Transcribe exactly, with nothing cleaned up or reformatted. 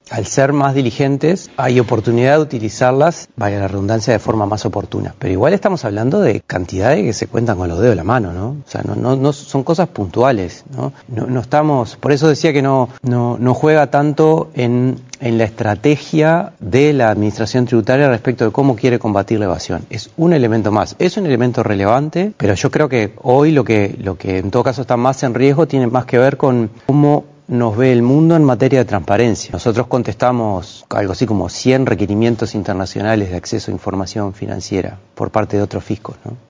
al ser más diligentes, hay oportunidad de utilizarlas, vaya la redundancia, de forma más oportuna. Pero igual estamos hablando de cantidades que se cuentan con los dedos de la mano, ¿no? O sea, no, no, no son cosas puntuales, ¿no? No, no estamos, por eso decía que no, no, no juega tanto en, en la estrategia de la administración tributaria respecto de cómo quiere combatir la evasión. Es un elemento más, es un elemento relevante, pero yo creo que hoy lo que, lo que en todo caso está más en riesgo tiene más que ver con cómo nos ve el mundo en materia de transparencia. Nosotros contestamos algo así como cien requerimientos internacionales de acceso a información financiera por parte de otros fiscos, ¿no?